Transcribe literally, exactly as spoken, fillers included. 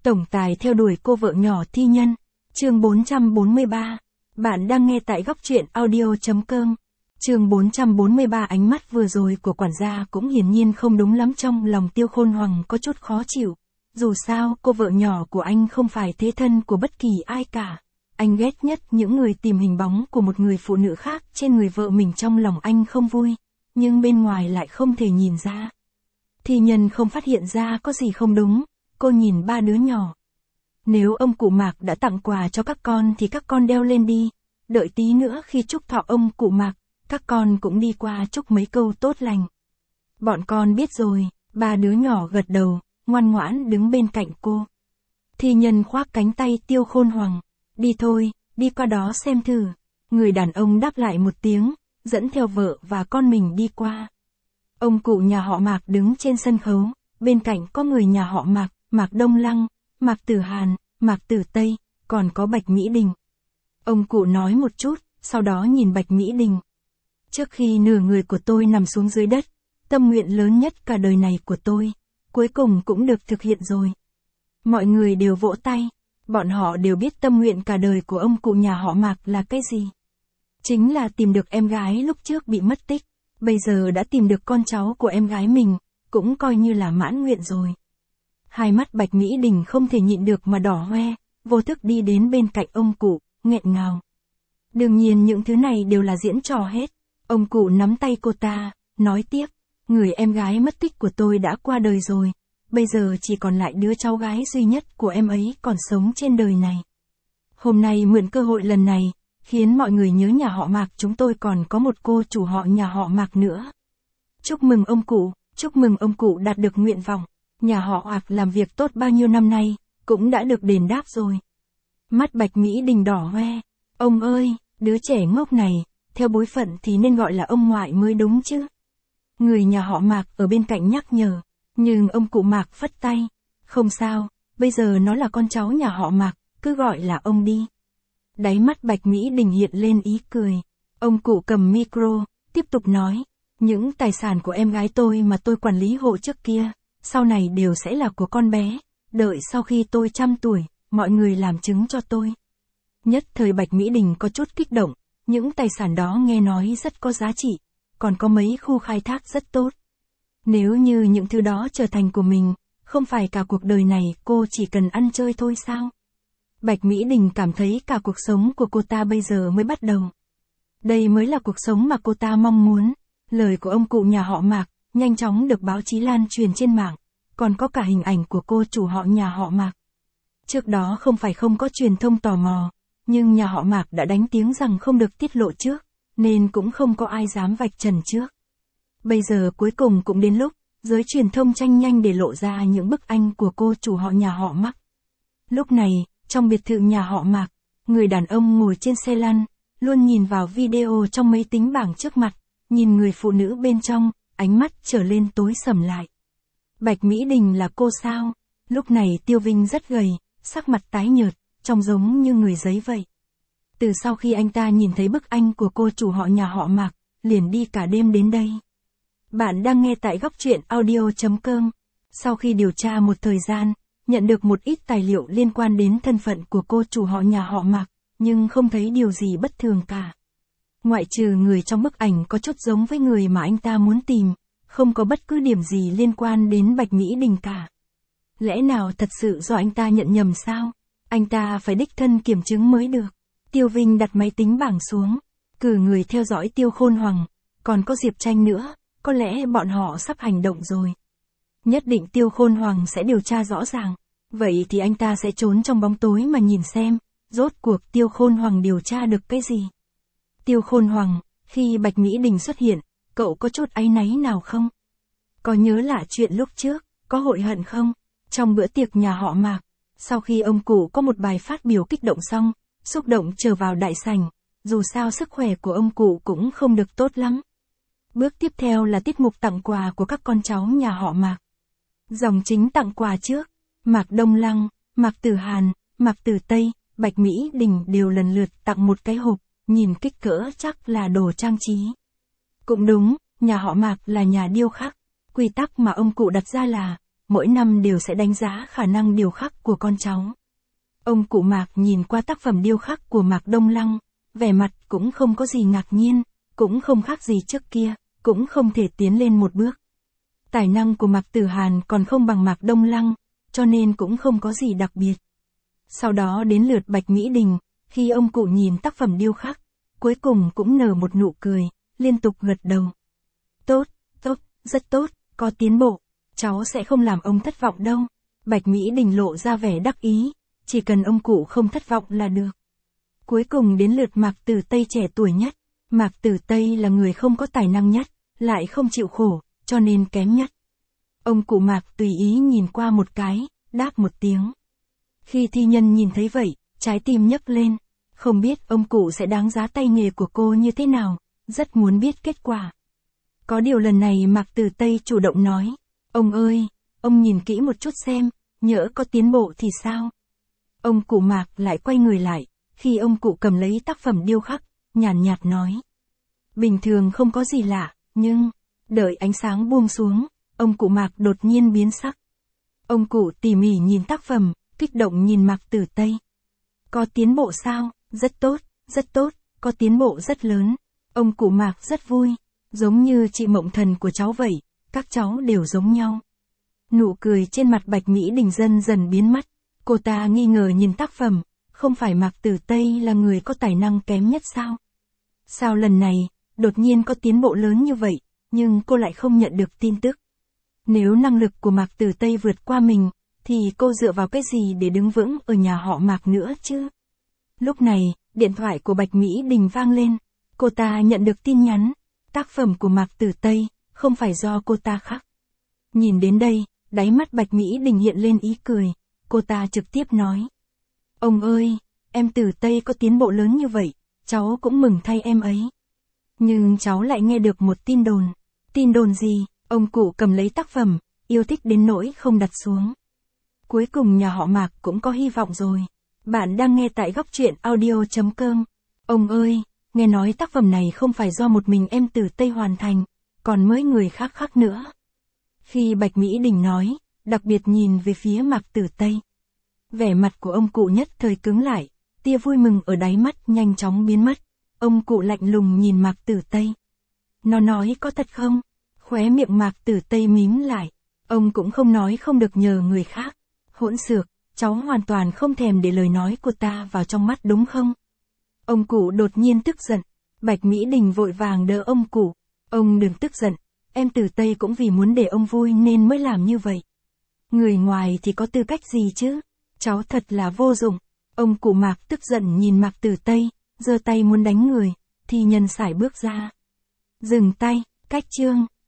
Tổng tài theo đuổi cô vợ nhỏ thi nhân. Chương bốn trăm bốn mươi ba. Bạn đang nghe tại góc truyện audio chấm com. Chương bốn trăm bốn mươi ba. Ánh mắt vừa rồi của quản gia cũng hiển nhiên không đúng lắm, trong lòng Tiêu Khôn Hoằng có chút khó chịu. Dù sao, cô vợ nhỏ của anh không phải thế thân của bất kỳ ai cả. Anh ghét nhất những người tìm hình bóng của một người phụ nữ khác trên người vợ mình, trong lòng anh không vui, nhưng bên ngoài lại không thể nhìn ra. Thi nhân không phát hiện ra có gì không đúng, cô nhìn ba đứa nhỏ. Nếu ông cụ Mạc đã tặng quà cho các con thì các con đeo lên đi, đợi tí nữa khi chúc thọ ông cụ Mạc, các con cũng đi qua chúc mấy câu tốt lành. Bọn con biết rồi, ba đứa nhỏ gật đầu, ngoan ngoãn đứng bên cạnh cô. Thi nhân khoác cánh tay Tiêu Khôn Hoằng, đi thôi, đi qua đó xem thử. Người đàn ông đáp lại một tiếng, dẫn theo vợ và con mình đi qua. Ông cụ nhà họ Mạc đứng trên sân khấu, bên cạnh có người nhà họ Mạc, Mạc Đông Lăng, Mạc Tử Hàn, Mạc Tử Tây, còn có Bạch Mỹ Đình. Ông cụ nói một chút, sau đó nhìn Bạch Mỹ Đình. Trước khi nửa người của tôi nằm xuống dưới đất, tâm nguyện lớn nhất cả đời này của tôi, cuối cùng cũng được thực hiện rồi. Mọi người đều vỗ tay, bọn họ đều biết tâm nguyện cả đời của ông cụ nhà họ Mạc là cái gì. Chính là tìm được em gái lúc trước bị mất tích, bây giờ đã tìm được con cháu của em gái mình, cũng coi như là mãn nguyện rồi. Hai mắt Bạch Mỹ Đình không thể nhịn được mà đỏ hoe, vô thức đi đến bên cạnh ông cụ, nghẹn ngào. Đương nhiên những thứ này đều là diễn trò hết. Ông cụ nắm tay cô ta, nói tiếp, người em gái mất tích của tôi đã qua đời rồi, bây giờ chỉ còn lại đứa cháu gái duy nhất của em ấy còn sống trên đời này. Hôm nay mượn cơ hội lần này, khiến mọi người nhớ nhà họ Mạc chúng tôi còn có một cô chủ họ nhà họ Mạc nữa. Chúc mừng ông cụ, chúc mừng ông cụ đạt được nguyện vọng. Nhà họ Mạc làm việc tốt bao nhiêu năm nay, cũng đã được đền đáp rồi. Mắt Bạch Mỹ Đình đỏ hoe, ông ơi, đứa trẻ ngốc này, theo bối phận thì nên gọi là ông ngoại mới đúng chứ. Người nhà họ Mạc ở bên cạnh nhắc nhở, nhưng ông cụ Mạc phất tay, không sao, bây giờ nó là con cháu nhà họ Mạc, cứ gọi là ông đi. Đáy mắt Bạch Mỹ Đình hiện lên ý cười, ông cụ cầm micro, tiếp tục nói, những tài sản của em gái tôi mà tôi quản lý hộ trước kia, sau này đều sẽ là của con bé, đợi sau khi tôi trăm tuổi, mọi người làm chứng cho tôi. Nhất thời Bạch Mỹ Đình có chút kích động, những tài sản đó nghe nói rất có giá trị, còn có mấy khu khai thác rất tốt. Nếu như những thứ đó trở thành của mình, không phải cả cuộc đời này cô chỉ cần ăn chơi thôi sao? Bạch Mỹ Đình cảm thấy cả cuộc sống của cô ta bây giờ mới bắt đầu. Đây mới là cuộc sống mà cô ta mong muốn. Lời của ông cụ nhà họ Mạc nhanh chóng được báo chí lan truyền trên mạng, còn có cả hình ảnh của cô chủ họ nhà họ Mạc. Trước đó không phải không có truyền thông tò mò, nhưng nhà họ Mạc đã đánh tiếng rằng không được tiết lộ trước, nên cũng không có ai dám vạch trần trước. Bây giờ cuối cùng cũng đến lúc, giới truyền thông tranh nhanh để lộ ra những bức ảnh của cô chủ họ nhà họ Mạc. Lúc này, trong biệt thự nhà họ Mạc, người đàn ông ngồi trên xe lăn, luôn nhìn vào video trong máy tính bảng trước mặt, nhìn người phụ nữ bên trong, ánh mắt trở lên tối sầm lại. Bạch Mỹ Đình là cô sao? Lúc này Tiêu Vinh rất gầy, sắc mặt tái nhợt, trông giống như người giấy vậy. Từ sau khi anh ta nhìn thấy bức ảnh của cô chủ họ nhà họ Mạc, liền đi cả đêm đến đây. Bạn đang nghe tại góc truyện audio chấm com. Sau khi điều tra một thời gian, nhận được một ít tài liệu liên quan đến thân phận của cô chủ họ nhà họ Mạc, nhưng không thấy điều gì bất thường cả. Ngoại trừ người trong bức ảnh có chút giống với người mà anh ta muốn tìm, không có bất cứ điểm gì liên quan đến Bạch Mỹ Đình cả. Lẽ nào thật sự do anh ta nhận nhầm sao? Anh ta phải đích thân kiểm chứng mới được. Tiêu Vinh đặt máy tính bảng xuống, cử người theo dõi Tiêu Khôn Hoằng, còn có Diệp Tranh nữa, có lẽ bọn họ sắp hành động rồi. Nhất định Tiêu Khôn Hoằng sẽ điều tra rõ ràng, vậy thì anh ta sẽ trốn trong bóng tối mà nhìn xem, rốt cuộc Tiêu Khôn Hoằng điều tra được cái gì. Tiêu Khôn Hoằng, khi Bạch Mỹ Đình xuất hiện, cậu có chút áy náy nào không? Có nhớ lại chuyện lúc trước, có hối hận không? Trong bữa tiệc nhà họ Mạc, sau khi ông cụ có một bài phát biểu kích động xong, xúc động trở vào đại sảnh, dù sao sức khỏe của ông cụ cũng không được tốt lắm. Bước tiếp theo là tiết mục tặng quà của các con cháu nhà họ Mạc. Dòng chính tặng quà trước, Mạc Đông Lăng, Mạc Tử Hàn, Mạc Tử Tây, Bạch Mỹ Đình đều lần lượt tặng một cái hộp, nhìn kích cỡ chắc là đồ trang trí. Cũng đúng, nhà họ Mạc là nhà điêu khắc, quy tắc mà ông cụ đặt ra là, mỗi năm đều sẽ đánh giá khả năng điêu khắc của con cháu. Ông cụ Mạc nhìn qua tác phẩm điêu khắc của Mạc Đông Lăng, vẻ mặt cũng không có gì ngạc nhiên, cũng không khác gì trước kia, cũng không thể tiến lên một bước. Tài năng của Mạc Tử Hàn còn không bằng Mạc Đông Lăng, cho nên cũng không có gì đặc biệt. Sau đó đến lượt Bạch Mỹ Đình, khi ông cụ nhìn tác phẩm điêu khắc, cuối cùng cũng nở một nụ cười, liên tục gật đầu. Tốt, tốt, rất tốt, có tiến bộ, cháu sẽ không làm ông thất vọng đâu. Bạch Mỹ Đình lộ ra vẻ đắc ý, chỉ cần ông cụ không thất vọng là được. Cuối cùng đến lượt Mạc Tử Tây trẻ tuổi nhất. Mạc Tử Tây là người không có tài năng nhất, lại không chịu khổ, cho nên kém nhất. Ông cụ Mạc tùy ý nhìn qua một cái, đáp một tiếng. Khi thi nhân nhìn thấy vậy, trái tim nhấc lên, không biết ông cụ sẽ đáng giá tay nghề của cô như thế nào, rất muốn biết kết quả. Có điều lần này Mạc Tử Tây chủ động nói, ông ơi, ông nhìn kỹ một chút xem, nhỡ có tiến bộ thì sao? Ông cụ Mạc lại quay người lại, khi ông cụ cầm lấy tác phẩm điêu khắc, nhàn nhạt, nhạt nói. Bình thường không có gì lạ, nhưng, đợi ánh sáng buông xuống, ông cụ Mạc đột nhiên biến sắc. Ông cụ tỉ mỉ nhìn tác phẩm, kích động nhìn Mạc Tử Tây. Có tiến bộ sao? Rất tốt, rất tốt, có tiến bộ rất lớn. Ông cụ Mạc rất vui, giống như chị Mộng Thần của cháu vậy, các cháu đều giống nhau. Nụ cười trên mặt Bạch Mỹ Đình dần dần biến mất, cô ta nghi ngờ nhìn tác phẩm, không phải Mạc Tử Tây là người có tài năng kém nhất sao? Sao lần này, đột nhiên có tiến bộ lớn như vậy, nhưng cô lại không nhận được tin tức. Nếu năng lực của Mạc Tử Tây vượt qua mình, thì cô dựa vào cái gì để đứng vững ở nhà họ Mạc nữa chứ? Lúc này, điện thoại của Bạch Mỹ Đình vang lên, cô ta nhận được tin nhắn, tác phẩm của Mạc Tử Tây, không phải do cô ta khắc. Nhìn đến đây, đáy mắt Bạch Mỹ Đình hiện lên ý cười, cô ta trực tiếp nói. Ông ơi, em Tử Tây có tiến bộ lớn như vậy, cháu cũng mừng thay em ấy. Nhưng cháu lại nghe được một tin đồn. Tin đồn gì? Ông cụ cầm lấy tác phẩm, yêu thích đến nỗi không đặt xuống. Cuối cùng nhà họ Mạc cũng có hy vọng rồi. Bạn đang nghe tại góc truyện audio chấm com. Ông ơi, nghe nói tác phẩm này không phải do một mình em Tử Tây hoàn thành, còn mấy người khác khác nữa. Khi Bạch Mỹ Đình nói, đặc biệt nhìn về phía Mạc Tử Tây. Vẻ mặt của ông cụ nhất thời cứng lại, tia vui mừng ở đáy mắt nhanh chóng biến mất. Ông cụ lạnh lùng nhìn Mạc Tử Tây. Nó nói có thật không? Khóe miệng Mạc Tử Tây mím lại. Ông cũng không nói không được nhờ người khác. Hỗn xược, cháu hoàn toàn không thèm để lời nói của ta vào trong mắt đúng không? Ông cụ đột nhiên tức giận. Bạch Mỹ Đình vội vàng đỡ ông cụ. Ông đừng tức giận, em Tử Tây cũng vì muốn để ông vui nên mới làm như vậy. Người ngoài thì có tư cách gì chứ? Cháu thật là vô dụng. Ông cụ Mạc tức giận nhìn Mạc Tử Tây, giơ tay muốn đánh người, thì nhân sải bước ra. Dừng tay, cách chương.